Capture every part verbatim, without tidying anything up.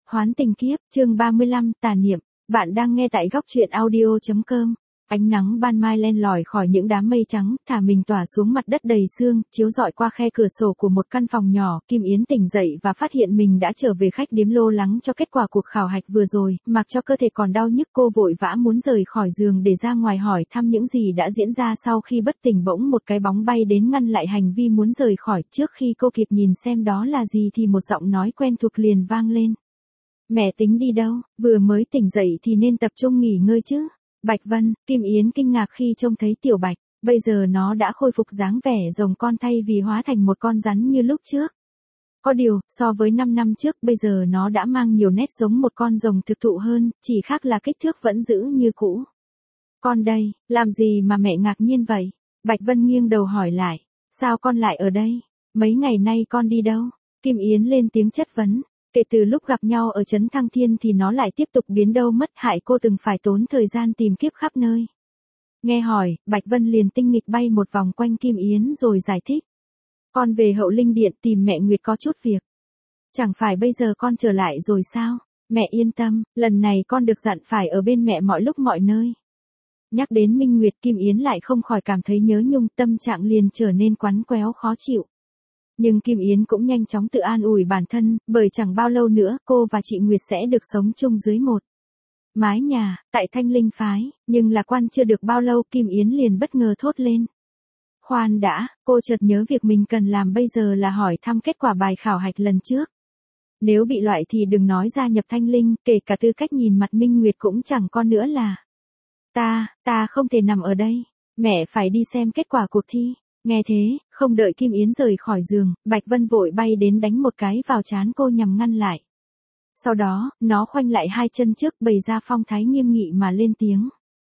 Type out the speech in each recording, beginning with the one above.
Hoán tình kiếp, chương ba mươi lăm, tà niệm. Bạn đang nghe tại góc truyện audio chấm com. Ánh nắng ban mai len lỏi khỏi những đám mây trắng, thả mình tỏa xuống mặt đất đầy sương, chiếu rọi qua khe cửa sổ của một căn phòng nhỏ. Kim Yến tỉnh dậy và phát hiện mình đã trở về khách điếm, lo lắng cho kết quả cuộc khảo hạch vừa rồi, mặc cho cơ thể còn đau nhức, cô vội vã muốn rời khỏi giường để ra ngoài hỏi thăm những gì đã diễn ra. Sau khi bất tỉnh, bỗng một cái bóng bay đến ngăn lại hành vi muốn rời khỏi. Trước khi cô kịp nhìn xem đó là gì thì một giọng nói quen thuộc liền vang lên. Mẹ tính đi đâu, vừa mới tỉnh dậy thì nên tập trung nghỉ ngơi chứ. Bạch Vân, Kim Yến kinh ngạc khi trông thấy Tiểu Bạch, bây giờ nó đã khôi phục dáng vẻ rồng con thay vì hóa thành một con rắn như lúc trước. Có điều, so với năm năm trước, bây giờ nó đã mang nhiều nét giống một con rồng thực thụ hơn, chỉ khác là kích thước vẫn giữ như cũ. Con đây, làm gì mà mẹ ngạc nhiên vậy? Bạch Vân nghiêng đầu hỏi lại, sao con lại ở đây? Mấy ngày nay con đi đâu? Kim Yến lên tiếng chất vấn. Kể từ lúc gặp nhau ở trấn Thăng Thiên thì nó lại tiếp tục biến đâu mất, hại cô từng phải tốn thời gian tìm kiếp khắp nơi. Nghe hỏi, Bạch Vân liền tinh nghịch bay một vòng quanh Kim Yến rồi giải thích. Con về Hậu Linh Điện tìm mẹ Nguyệt có chút việc. Chẳng phải bây giờ con trở lại rồi sao? Mẹ yên tâm, lần này con được dặn phải ở bên mẹ mọi lúc mọi nơi. Nhắc đến Minh Nguyệt, Kim Yến lại không khỏi cảm thấy nhớ nhung, tâm trạng liền trở nên quắn quéo khó chịu. Nhưng Kim Yến cũng nhanh chóng tự an ủi bản thân, bởi chẳng bao lâu nữa cô và chị Nguyệt sẽ được sống chung dưới một mái nhà, tại Thanh Linh Phái. Nhưng lạc quan chưa được bao lâu, Kim Yến liền bất ngờ thốt lên. Khoan đã, cô chợt nhớ việc mình cần làm bây giờ là hỏi thăm kết quả bài khảo hạch lần trước. Nếu bị loại thì đừng nói gia nhập Thanh Linh, kể cả tư cách nhìn mặt Minh Nguyệt cũng chẳng còn nữa là. Ta, ta không thể nằm ở đây, mẹ phải đi xem kết quả cuộc thi. Nghe thế, không đợi Kim Yến rời khỏi giường, Bạch Vân vội bay đến đánh một cái vào trán cô nhằm ngăn lại. Sau đó, nó khoanh lại hai chân trước, bày ra phong thái nghiêm nghị mà lên tiếng.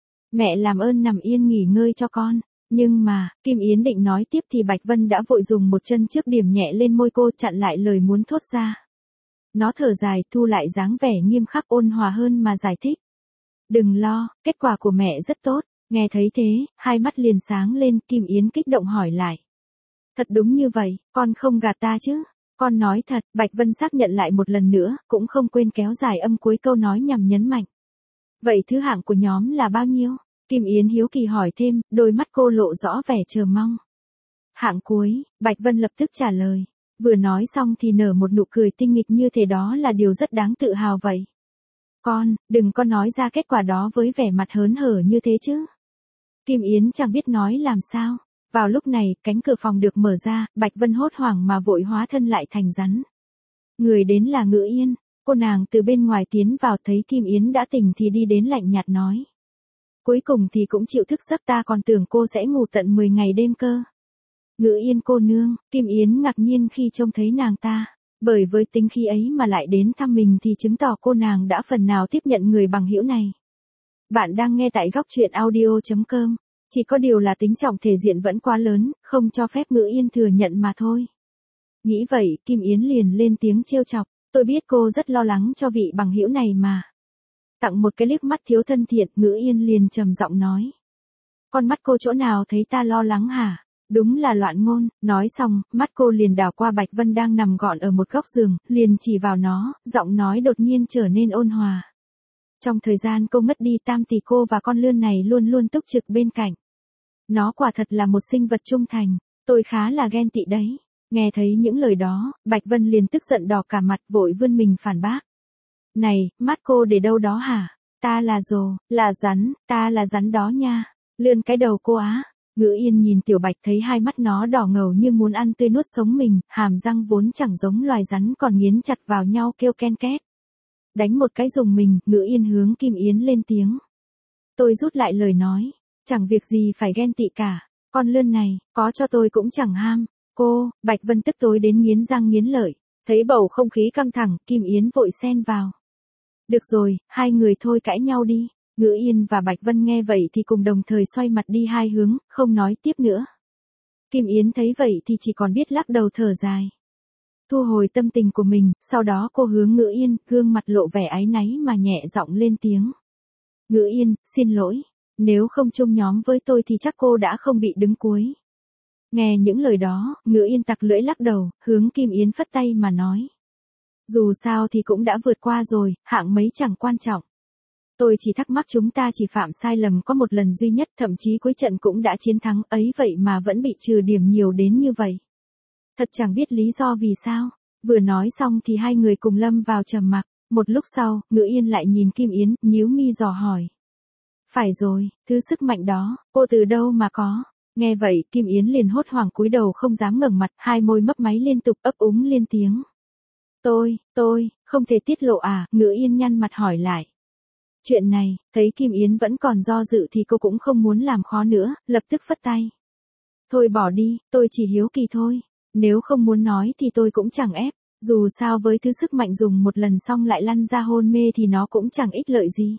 Mẹ làm ơn nằm yên nghỉ ngơi cho con. Nhưng mà, Kim Yến định nói tiếp thì Bạch Vân đã vội dùng một chân trước điểm nhẹ lên môi cô, chặn lại lời muốn thốt ra. Nó thở dài, thu lại dáng vẻ nghiêm khắc ôn hòa hơn mà giải thích. Đừng lo, kết quả của mẹ rất tốt. Nghe thấy thế, hai mắt liền sáng lên, Kim Yến kích động hỏi lại. Thật đúng như vậy, con không gạt ta chứ? Con nói thật, Bạch Vân xác nhận lại một lần nữa, cũng không quên kéo dài âm cuối câu nói nhằm nhấn mạnh. Vậy thứ hạng của nhóm là bao nhiêu? Kim Yến hiếu kỳ hỏi thêm, đôi mắt cô lộ rõ vẻ chờ mong. Hạng cuối, Bạch Vân lập tức trả lời. Vừa nói xong thì nở một nụ cười tinh nghịch, như thế đó là điều rất đáng tự hào vậy. Con, đừng có nói ra kết quả đó với vẻ mặt hớn hở như thế chứ. Kim Yến chẳng biết nói làm sao. Vào lúc này, cánh cửa phòng được mở ra, Bạch Vân hốt hoảng mà vội hóa thân lại thành rắn. Người đến là Ngữ Yên. Cô nàng từ bên ngoài tiến vào, thấy Kim Yến đã tỉnh thì đi đến lạnh nhạt nói. Cuối cùng thì cũng chịu thức giấc, ta còn tưởng cô sẽ ngủ tận mười ngày đêm cơ. Ngữ Yên cô nương, Kim Yến ngạc nhiên khi trông thấy nàng ta. Bởi với tính khí ấy mà lại đến thăm mình thì chứng tỏ cô nàng đã phần nào tiếp nhận người bằng hữu này. Bạn đang nghe tại góc truyện audio chấm com. Chỉ có điều là tính trọng thể diện vẫn quá lớn, không cho phép Ngữ Yên thừa nhận mà thôi. Nghĩ vậy, Kim Yến liền lên tiếng trêu chọc. Tôi biết cô rất lo lắng cho vị bằng hữu này mà. Tặng một cái liếc mắt thiếu thân thiện, Ngữ Yên liền trầm giọng nói. Con mắt cô chỗ nào thấy ta lo lắng hả? Đúng là loạn ngôn. Nói xong, mắt cô liền đảo qua Bạch Vân đang nằm gọn ở một góc giường, liền chỉ vào nó, giọng nói đột nhiên trở nên ôn hòa. Trong thời gian cô mất đi tam tỷ, cô và con lươn này luôn luôn túc trực bên cạnh. Nó quả thật là một sinh vật trung thành, tôi khá là ghen tị đấy. Nghe thấy những lời đó, Bạch Vân liền tức giận đỏ cả mặt, vội vươn mình phản bác. Này, mắt cô để đâu đó hả? Ta là rồ, là rắn, ta là rắn đó nha. Lươn cái đầu cô á. Ngữ Yên nhìn Tiểu Bạch thấy hai mắt nó đỏ ngầu như muốn ăn tươi nuốt sống mình, hàm răng vốn chẳng giống loài rắn còn nghiến chặt vào nhau kêu ken két. Đánh một cái dùng mình, Ngữ Yên hướng Kim Yến lên tiếng. Tôi rút lại lời nói, chẳng việc gì phải ghen tị cả, con lươn này, có cho tôi cũng chẳng ham. Cô, Bạch Vân tức tối đến nghiến răng nghiến lợi, thấy bầu không khí căng thẳng, Kim Yến vội xen vào. Được rồi, hai người thôi cãi nhau đi. Ngữ Yên và Bạch Vân nghe vậy thì cùng đồng thời xoay mặt đi hai hướng, không nói tiếp nữa. Kim Yến thấy vậy thì chỉ còn biết lắc đầu thở dài. Thu hồi tâm tình của mình, sau đó cô hướng Ngữ Yên, gương mặt lộ vẻ áy náy mà nhẹ giọng lên tiếng. Ngữ Yên, xin lỗi, nếu không chung nhóm với tôi thì chắc cô đã không bị đứng cuối. Nghe những lời đó, Ngữ Yên tặc lưỡi lắc đầu, hướng Kim Yến phất tay mà nói. Dù sao thì cũng đã vượt qua rồi, hạng mấy chẳng quan trọng. Tôi chỉ thắc mắc chúng ta chỉ phạm sai lầm có một lần duy nhất, thậm chí cuối trận cũng đã chiến thắng ấy vậy mà vẫn bị trừ điểm nhiều đến như vậy. Thật chẳng biết lý do vì sao. Vừa nói xong thì hai người cùng lâm vào trầm mặc. Một lúc sau, Ngữ Yên lại nhìn Kim Yến, nhíu mi dò hỏi. Phải rồi, thứ sức mạnh đó, cô từ đâu mà có? Nghe vậy, Kim Yến liền hốt hoảng cúi đầu không dám ngẩng mặt, hai môi mấp máy liên tục ấp úng liên tiếng. Tôi, tôi, không thể tiết lộ à? Ngữ Yên nhăn mặt hỏi lại. Chuyện này, thấy Kim Yến vẫn còn do dự thì cô cũng không muốn làm khó nữa, lập tức phất tay. Thôi bỏ đi, tôi chỉ hiếu kỳ thôi. Nếu không muốn nói thì tôi cũng chẳng ép. Dù sao với thứ sức mạnh dùng một lần xong lại lăn ra hôn mê thì nó cũng chẳng ích lợi gì.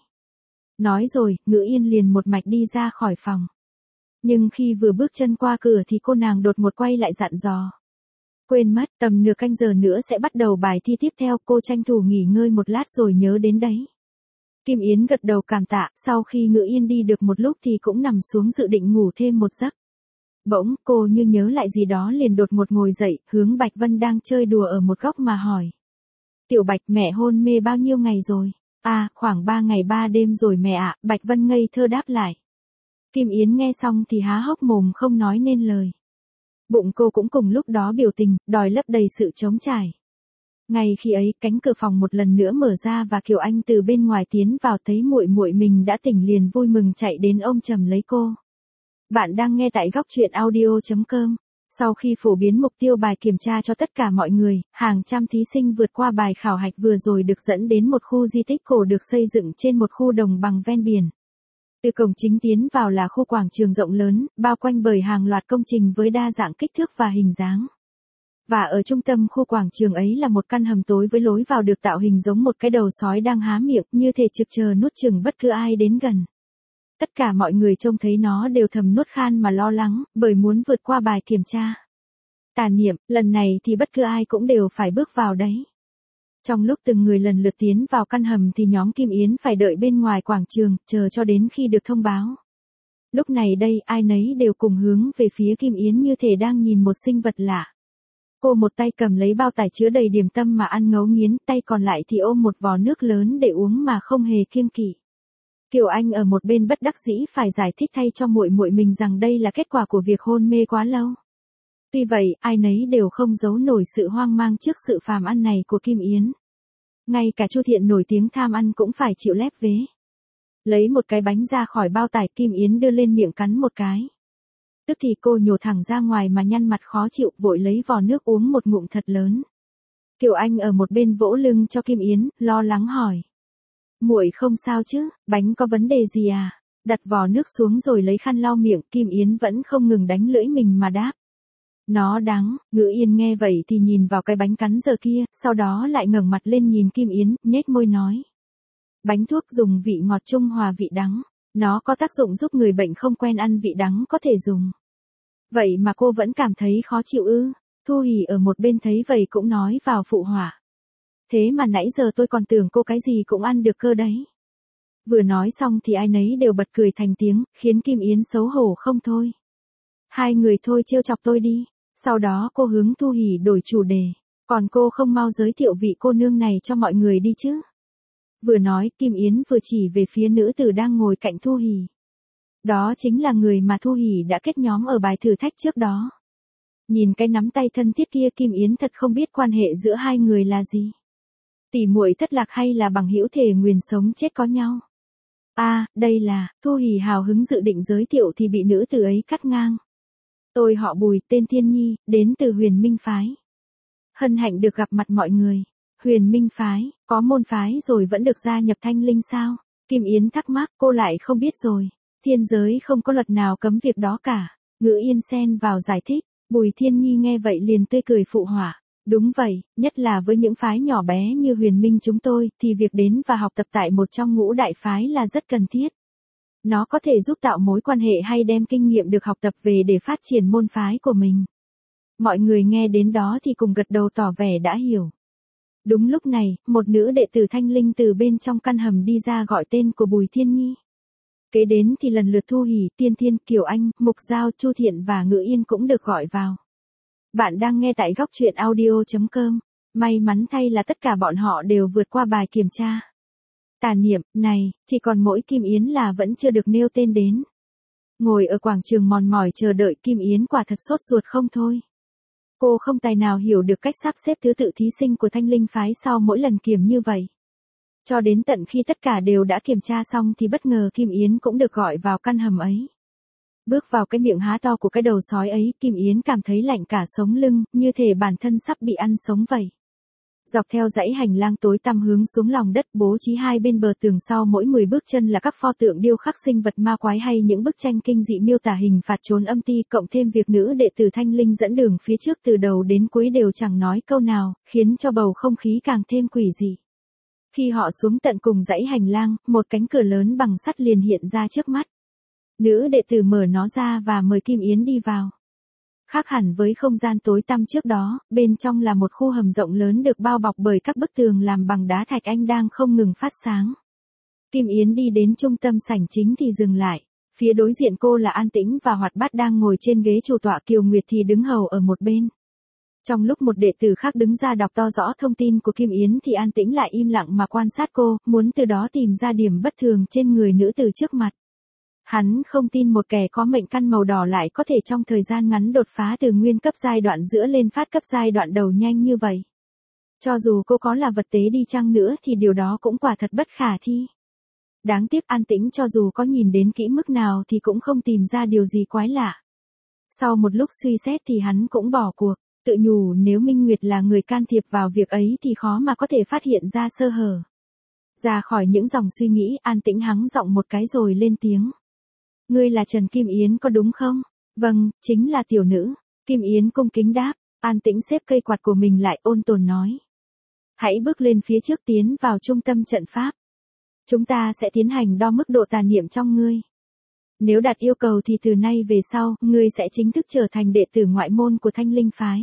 Nói rồi, Ngữ Yên liền một mạch đi ra khỏi phòng. Nhưng khi vừa bước chân qua cửa thì cô nàng đột một quay lại dặn dò. Quên mất, tầm nửa canh giờ nữa sẽ bắt đầu bài thi tiếp theo, cô tranh thủ nghỉ ngơi một lát rồi nhớ đến đấy. Kim Yến gật đầu cảm tạ, sau khi Ngữ Yên đi được một lúc thì cũng nằm xuống dự định ngủ thêm một giấc. Bỗng, cô như nhớ lại gì đó liền đột ngột ngồi dậy, hướng Bạch Vân đang chơi đùa ở một góc mà hỏi. Tiểu Bạch, mẹ hôn mê bao nhiêu ngày rồi? À, khoảng ba ngày ba đêm rồi mẹ ạ, Bạch Vân ngây thơ đáp lại. Kim Yến nghe xong thì há hốc mồm không nói nên lời. Bụng cô cũng cùng lúc đó biểu tình, đòi lấp đầy sự trống trải. Ngay khi ấy, cánh cửa phòng một lần nữa mở ra và Kiều Anh từ bên ngoài tiến vào, thấy muội muội mình đã tỉnh liền vui mừng chạy đến ôm chầm lấy cô. Bạn đang nghe tại góc truyện audio chấm com. Sau khi phổ biến mục tiêu bài kiểm tra cho tất cả mọi người, hàng trăm thí sinh vượt qua bài khảo hạch vừa rồi được dẫn đến một khu di tích cổ được xây dựng trên một khu đồng bằng ven biển. Từ cổng chính tiến vào là khu quảng trường rộng lớn, bao quanh bởi hàng loạt công trình với đa dạng kích thước và hình dáng. Và ở trung tâm khu quảng trường ấy là một căn hầm tối với lối vào được tạo hình giống một cái đầu sói đang há miệng, như thể trực chờ nuốt chửng bất cứ ai đến gần. Tất cả mọi người trông thấy nó đều thầm nuốt khan mà lo lắng, bởi muốn vượt qua bài kiểm tra. Tà niệm, lần này thì bất cứ ai cũng đều phải bước vào đấy. Trong lúc từng người lần lượt tiến vào căn hầm thì nhóm Kim Yến phải đợi bên ngoài quảng trường, chờ cho đến khi được thông báo. Lúc này đây, ai nấy đều cùng hướng về phía Kim Yến như thể đang nhìn một sinh vật lạ. Cô một tay cầm lấy bao tải chứa đầy điểm tâm mà ăn ngấu nghiến, tay còn lại thì ôm một vò nước lớn để uống mà không hề kiêng kỵ. Kiều Anh ở một bên bất đắc dĩ phải giải thích thay cho muội muội mình rằng đây là kết quả của việc hôn mê quá lâu. Tuy vậy, ai nấy đều không giấu nổi sự hoang mang trước sự phàm ăn này của Kim Yến. Ngay cả Chu Thiện nổi tiếng tham ăn cũng phải chịu lép vế. Lấy một cái bánh ra khỏi bao tải, Kim Yến đưa lên miệng cắn một cái. Tức thì cô nhổ thẳng ra ngoài mà nhăn mặt khó chịu, vội lấy vò nước uống một ngụm thật lớn. Kiều Anh ở một bên vỗ lưng cho Kim Yến, lo lắng hỏi. Muội không sao chứ, bánh có vấn đề gì à? Đặt vò nước xuống rồi lấy khăn lau miệng, Kim Yến vẫn không ngừng đánh lưỡi mình mà đáp. Nó đắng. Ngữ Yên nghe vậy thì nhìn vào cái bánh cắn giờ kia, sau đó lại ngẩng mặt lên nhìn Kim Yến, nhếch môi nói. Bánh thuốc dùng vị ngọt trung hòa vị đắng. Nó có tác dụng giúp người bệnh không quen ăn vị đắng có thể dùng. Vậy mà cô vẫn cảm thấy khó chịu ư? Thu Hỉ ở một bên thấy vậy cũng nói vào phụ họa. Thế mà nãy giờ tôi còn tưởng cô cái gì cũng ăn được cơ đấy. Vừa nói xong thì ai nấy đều bật cười thành tiếng, khiến Kim Yến xấu hổ không thôi. Hai người thôi trêu chọc tôi đi. Sau đó cô hướng Thu Hỉ đổi chủ đề. Còn cô không mau giới thiệu vị cô nương này cho mọi người đi chứ? Vừa nói, Kim Yến vừa chỉ về phía nữ tử đang ngồi cạnh Thu Hỉ. Đó chính là người mà Thu Hỉ đã kết nhóm ở bài thử thách trước đó. Nhìn cái nắm tay thân thiết kia, Kim Yến thật không biết quan hệ giữa hai người là gì. Tỉ muội thất lạc hay là bằng hữu thể nguyền sống chết có nhau? À, đây là, Thu Hỉ hào hứng dự định giới thiệu thì bị nữ tử ấy cắt ngang. Tôi họ Bùi, tên Thiên Nhi, đến từ Huyền Minh Phái. Hân hạnh được gặp mặt mọi người. Huyền Minh Phái, có môn phái rồi vẫn được gia nhập Thanh Linh sao? Kim Yến thắc mắc, cô lại không biết rồi. Thiên giới không có luật nào cấm việc đó cả. Ngữ Yên xen vào giải thích. Bùi Thiên Nhi nghe vậy liền tươi cười phụ họa. Đúng vậy, nhất là với những phái nhỏ bé như Huyền Minh chúng tôi, thì việc đến và học tập tại một trong ngũ đại phái là rất cần thiết. Nó có thể giúp tạo mối quan hệ hay đem kinh nghiệm được học tập về để phát triển môn phái của mình. Mọi người nghe đến đó thì cùng gật đầu tỏ vẻ đã hiểu. Đúng lúc này, một nữ đệ tử Thanh Linh từ bên trong căn hầm đi ra gọi tên của Bùi Thiên Nhi. Kế đến thì lần lượt Thu Hỉ, Tiên Thiên, Kiều Anh, Mục Giao, Chu Thiện và Ngữ Yên cũng được gọi vào. Bạn đang nghe tại góc truyện audio chấm com. May mắn thay là tất cả bọn họ đều vượt qua bài kiểm tra. Tà Niệm, này, chỉ còn mỗi Kim Yến là vẫn chưa được nêu tên đến. Ngồi ở quảng trường mòn mỏi chờ đợi, Kim Yến quả thật sốt ruột không thôi. Cô không tài nào hiểu được cách sắp xếp thứ tự thí sinh của Thanh Linh phái sau mỗi lần kiểm như vậy. Cho đến tận khi tất cả đều đã kiểm tra xong thì bất ngờ Kim Yến cũng được gọi vào căn hầm ấy. Bước vào cái miệng há to của cái đầu sói ấy, Kim Yến cảm thấy lạnh cả sống lưng, như thể bản thân sắp bị ăn sống vậy. Dọc theo dãy hành lang tối tăm hướng xuống lòng đất, bố trí hai bên bờ tường sau mỗi mười bước chân là các pho tượng điêu khắc sinh vật ma quái hay những bức tranh kinh dị miêu tả hình phạt trốn âm ti, cộng thêm việc nữ đệ tử Thanh Linh dẫn đường phía trước từ đầu đến cuối đều chẳng nói câu nào, khiến cho bầu không khí càng thêm quỷ dị. Khi họ xuống tận cùng dãy hành lang, một cánh cửa lớn bằng sắt liền hiện ra trước mắt. Nữ đệ tử mở nó ra và mời Kim Yến đi vào. Khác hẳn với không gian tối tăm trước đó, bên trong là một khu hầm rộng lớn được bao bọc bởi các bức tường làm bằng đá thạch anh đang không ngừng phát sáng. Kim Yến đi đến trung tâm sảnh chính thì dừng lại. Phía đối diện cô là An Tĩnh và Hoạt Bát đang ngồi trên ghế chủ tọa, Kiều Nguyệt thì đứng hầu ở một bên. Trong lúc một đệ tử khác đứng ra đọc to rõ thông tin của Kim Yến thì An Tĩnh lại im lặng mà quan sát cô, muốn từ đó tìm ra điểm bất thường trên người nữ tử trước mặt. Hắn không tin một kẻ có mệnh căn màu đỏ lại có thể trong thời gian ngắn đột phá từ nguyên cấp giai đoạn giữa lên phát cấp giai đoạn đầu nhanh như vậy. Cho dù cô có là vật tế đi chăng nữa thì điều đó cũng quả thật bất khả thi. Đáng tiếc An Tĩnh cho dù có nhìn đến kỹ mức nào thì cũng không tìm ra điều gì quái lạ. Sau một lúc suy xét thì hắn cũng bỏ cuộc, tự nhủ nếu Minh Nguyệt là người can thiệp vào việc ấy thì khó mà có thể phát hiện ra sơ hở. Ra khỏi những dòng suy nghĩ, An Tĩnh hắng giọng một cái rồi lên tiếng. Ngươi là Trần Kim Yến có đúng không? Vâng, chính là tiểu nữ. Kim Yến cung kính đáp. An Tĩnh xếp cây quạt của mình lại, ôn tồn nói. Hãy bước lên phía trước, tiến vào trung tâm trận pháp. Chúng ta sẽ tiến hành đo mức độ tà niệm trong ngươi. Nếu đạt yêu cầu thì từ nay về sau, ngươi sẽ chính thức trở thành đệ tử ngoại môn của Thanh Linh phái.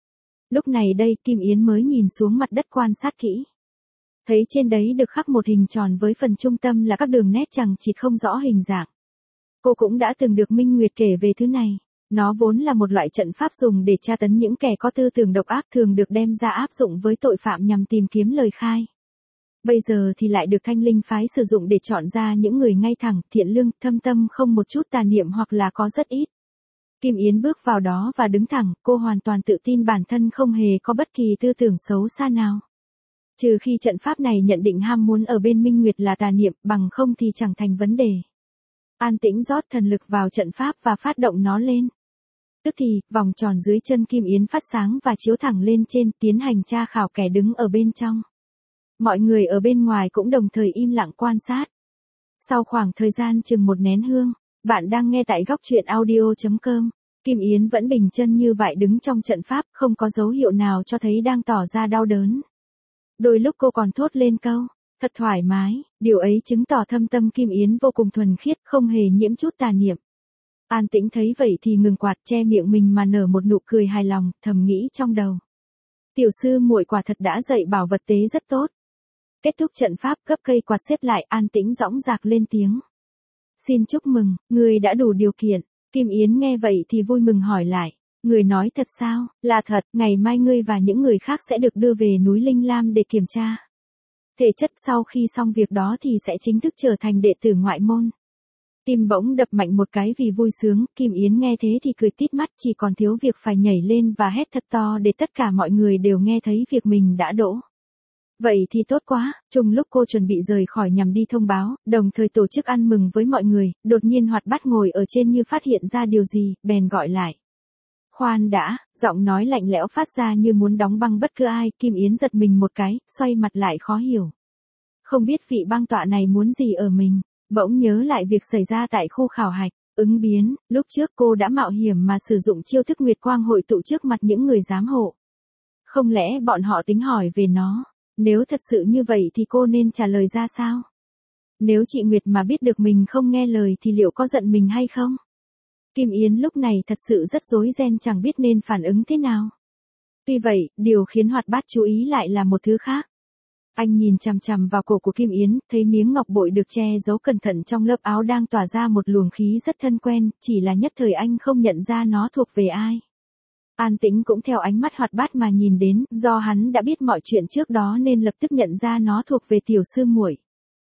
Lúc này đây, Kim Yến mới nhìn xuống mặt đất quan sát kỹ. Thấy trên đấy được khắc một hình tròn với phần trung tâm là các đường nét chằng chịt không rõ hình dạng. Cô cũng đã từng được Minh Nguyệt kể về thứ này. Nó vốn là một loại trận pháp dùng để tra tấn những kẻ có tư tưởng độc ác, thường được đem ra áp dụng với tội phạm nhằm tìm kiếm lời khai. Bây giờ thì lại được Thanh Linh phái sử dụng để chọn ra những người ngay thẳng, thiện lương, thâm tâm, không một chút tà niệm hoặc là có rất ít. Kim Yến bước vào đó và đứng thẳng, cô hoàn toàn tự tin bản thân không hề có bất kỳ tư tưởng xấu xa nào. Trừ khi trận pháp này nhận định ham muốn ở bên Minh Nguyệt là tà niệm, bằng không thì chẳng thành vấn đề. An Tĩnh rót thần lực vào trận pháp và phát động nó lên. Tức thì, vòng tròn dưới chân Kim Yến phát sáng và chiếu thẳng lên trên, tiến hành tra khảo kẻ đứng ở bên trong. Mọi người ở bên ngoài cũng đồng thời im lặng quan sát. Sau khoảng thời gian chừng một nén hương, bạn đang nghe tại góc truyện audio chấm com. Kim Yến vẫn bình chân như vậy đứng trong trận pháp, không có dấu hiệu nào cho thấy đang tỏ ra đau đớn. Đôi lúc cô còn thốt lên câu, thật thoải mái, điều ấy chứng tỏ thâm tâm Kim Yến vô cùng thuần khiết, không hề nhiễm chút tà niệm. An Tĩnh thấy vậy thì ngừng quạt, che miệng mình mà nở một nụ cười hài lòng, thầm nghĩ trong đầu. Tiểu sư muội quả thật đã dạy bảo vật tế rất tốt. Kết thúc trận pháp, gấp cây quạt xếp lại, An Tĩnh dõng dạc lên tiếng. Xin chúc mừng, người đã đủ điều kiện. Kim Yến nghe vậy thì vui mừng hỏi lại. Người nói thật sao? Là thật, ngày mai ngươi và những người khác sẽ được đưa về núi Linh Lam để kiểm tra. Thể chất sau khi xong việc đó thì sẽ chính thức trở thành đệ tử ngoại môn. Tim bỗng đập mạnh một cái vì vui sướng, Kim Yến nghe thế thì cười tít mắt, chỉ còn thiếu việc phải nhảy lên và hét thật to để tất cả mọi người đều nghe thấy việc mình đã đỗ. Vậy thì tốt quá, trùng lúc cô chuẩn bị rời khỏi nhằm đi thông báo, đồng thời tổ chức ăn mừng với mọi người, đột nhiên Hoạt Bát ngồi ở trên như phát hiện ra điều gì, bèn gọi lại. Khoan đã, giọng nói lạnh lẽo phát ra như muốn đóng băng bất cứ ai, Kim Yến giật mình một cái, xoay mặt lại khó hiểu. Không biết vị băng tọa này muốn gì ở mình, bỗng nhớ lại việc xảy ra tại khu khảo hạch, ứng biến, lúc trước cô đã mạo hiểm mà sử dụng chiêu thức Nguyệt Quang hội tụ trước mặt những người giám hộ. Không lẽ bọn họ tính hỏi về nó? Nếu thật sự như vậy thì cô nên trả lời ra sao? Nếu chị Nguyệt mà biết được mình không nghe lời thì liệu có giận mình hay không? Kim Yến lúc này thật sự rất rối ren, chẳng biết nên phản ứng thế nào. Tuy vậy, điều khiến Hoạt Bát chú ý lại là một thứ khác. Anh nhìn chằm chằm vào cổ của Kim Yến, thấy miếng ngọc bội được che giấu cẩn thận trong lớp áo đang tỏa ra một luồng khí rất thân quen, chỉ là nhất thời anh không nhận ra nó thuộc về ai. An Tĩnh cũng theo ánh mắt hoạt bát mà nhìn đến, do hắn đã biết mọi chuyện trước đó nên lập tức nhận ra nó thuộc về tiểu sư muội.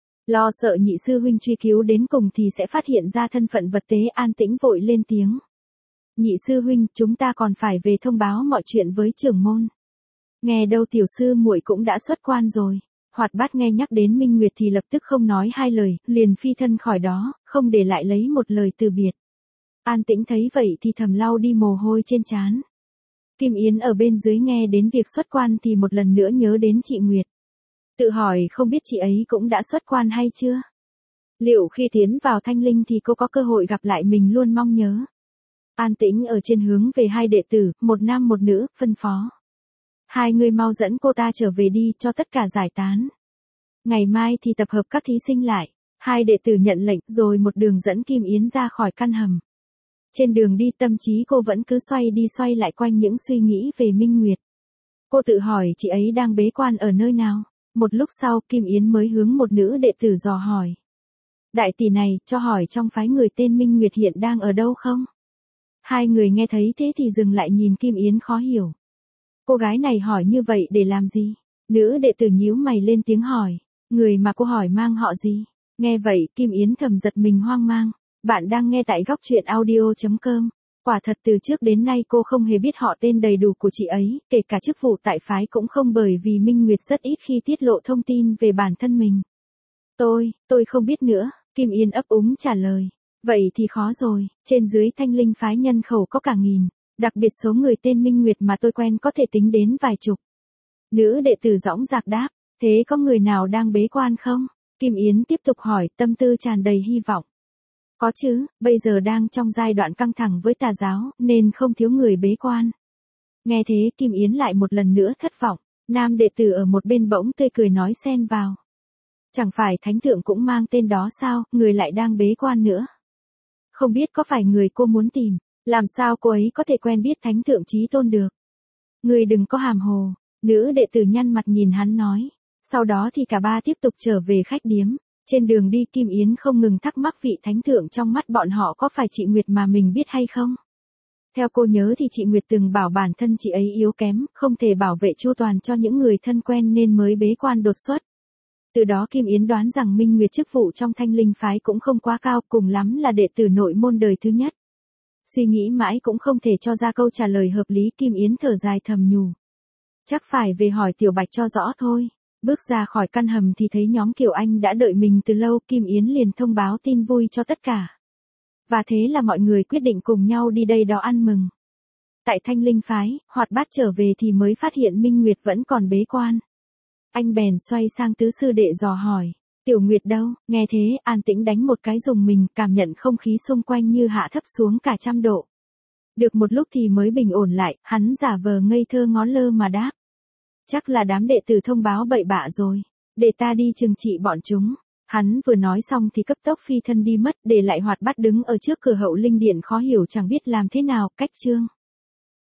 Lo sợ nhị sư huynh truy cứu đến cùng thì sẽ phát hiện ra thân phận vật tế, An Tĩnh vội lên tiếng. Nhị sư huynh, chúng ta còn phải về thông báo mọi chuyện với trưởng môn. Nghe đâu tiểu sư muội cũng đã xuất quan rồi. Hoạt bát nghe nhắc đến Minh Nguyệt thì lập tức không nói hai lời, liền phi thân khỏi đó, không để lại lấy một lời từ biệt. An Tĩnh thấy vậy thì thầm lau đi mồ hôi trên trán. Kim Yến ở bên dưới nghe đến việc xuất quan thì một lần nữa nhớ đến chị Nguyệt. Tự hỏi không biết chị ấy cũng đã xuất quan hay chưa? Liệu khi tiến vào Thanh Linh thì cô có cơ hội gặp lại mình luôn mong nhớ. An Tĩnh ở trên hướng về hai đệ tử, một nam một nữ, phân phó. Hai người mau dẫn cô ta trở về đi cho tất cả giải tán. Ngày mai thì tập hợp các thí sinh lại. Hai đệ tử nhận lệnh rồi một đường dẫn Kim Yến ra khỏi căn hầm. Trên đường đi tâm trí cô vẫn cứ xoay đi xoay lại quanh những suy nghĩ về Minh Nguyệt. Cô tự hỏi chị ấy đang bế quan ở nơi nào. Một lúc sau Kim Yến mới hướng một nữ đệ tử dò hỏi. Đại tỷ này, cho hỏi trong phái người tên Minh Nguyệt hiện đang ở đâu không? Hai người nghe thấy thế thì dừng lại nhìn Kim Yến khó hiểu. Cô gái này hỏi như vậy để làm gì? Nữ đệ tử nhíu mày lên tiếng hỏi. Người mà cô hỏi mang họ gì? Nghe vậy Kim Yến thầm giật mình hoang mang. Bạn đang nghe tại góc truyện audio chấm com. Quả thật từ trước đến nay cô không hề biết họ tên đầy đủ của chị ấy, kể cả chức vụ tại phái cũng không, bởi vì Minh Nguyệt rất ít khi tiết lộ thông tin về bản thân mình. Tôi, tôi không biết nữa, Kim Yến ấp úng trả lời. Vậy thì khó rồi, trên dưới Thanh Linh phái nhân khẩu có cả nghìn, đặc biệt số người tên Minh Nguyệt mà tôi quen có thể tính đến vài chục. Nữ đệ tử dõng dạc đáp, thế có người nào đang bế quan không? Kim Yến tiếp tục hỏi, tâm tư tràn đầy hy vọng. Có chứ, bây giờ đang trong giai đoạn căng thẳng với tà giáo, nên không thiếu người bế quan. Nghe thế Kim Yến lại một lần nữa thất vọng, nam đệ tử ở một bên bỗng tươi cười nói xen vào. Chẳng phải thánh thượng cũng mang tên đó sao, người lại đang bế quan nữa. Không biết có phải người cô muốn tìm, làm sao cô ấy có thể quen biết thánh thượng chí tôn được. Người đừng có hàm hồ, nữ đệ tử nhăn mặt nhìn hắn nói. Sau đó thì cả ba tiếp tục trở về khách điếm. Trên đường đi Kim Yến không ngừng thắc mắc vị thánh thượng trong mắt bọn họ có phải chị Nguyệt mà mình biết hay không. Theo cô nhớ thì chị Nguyệt từng bảo bản thân chị ấy yếu kém, không thể bảo vệ chu toàn cho những người thân quen nên mới bế quan đột xuất. Từ đó Kim Yến đoán rằng Minh Nguyệt chức vụ trong Thanh Linh phái cũng không quá cao, cùng lắm là đệ tử nội môn đời thứ nhất. Suy nghĩ mãi cũng không thể cho ra câu trả lời hợp lý, Kim Yến thở dài thầm nhủ. Chắc phải về hỏi Tiểu Bạch cho rõ thôi. Bước ra khỏi căn hầm thì thấy nhóm Kiều Anh đã đợi mình từ lâu, Kim Yến liền thông báo tin vui cho tất cả. Và thế là mọi người quyết định cùng nhau đi đây đó ăn mừng. Tại Thanh Linh phái, Hoạt Bát trở về thì mới phát hiện Minh Nguyệt vẫn còn bế quan. Anh bèn xoay sang tứ sư đệ dò hỏi, Tiểu Nguyệt đâu? Nghe thế, An Tĩnh đánh một cái rùng mình, cảm nhận không khí xung quanh như hạ thấp xuống cả trăm độ. Được một lúc thì mới bình ổn lại, hắn giả vờ ngây thơ ngó lơ mà đáp. Chắc là đám đệ tử thông báo bậy bạ rồi, để ta đi trừng trị bọn chúng. Hắn vừa nói xong thì cấp tốc phi thân đi mất, để lại Hoạt Bát đứng ở trước cửa Hậu Linh Điện khó hiểu chẳng biết làm thế nào. Cách chương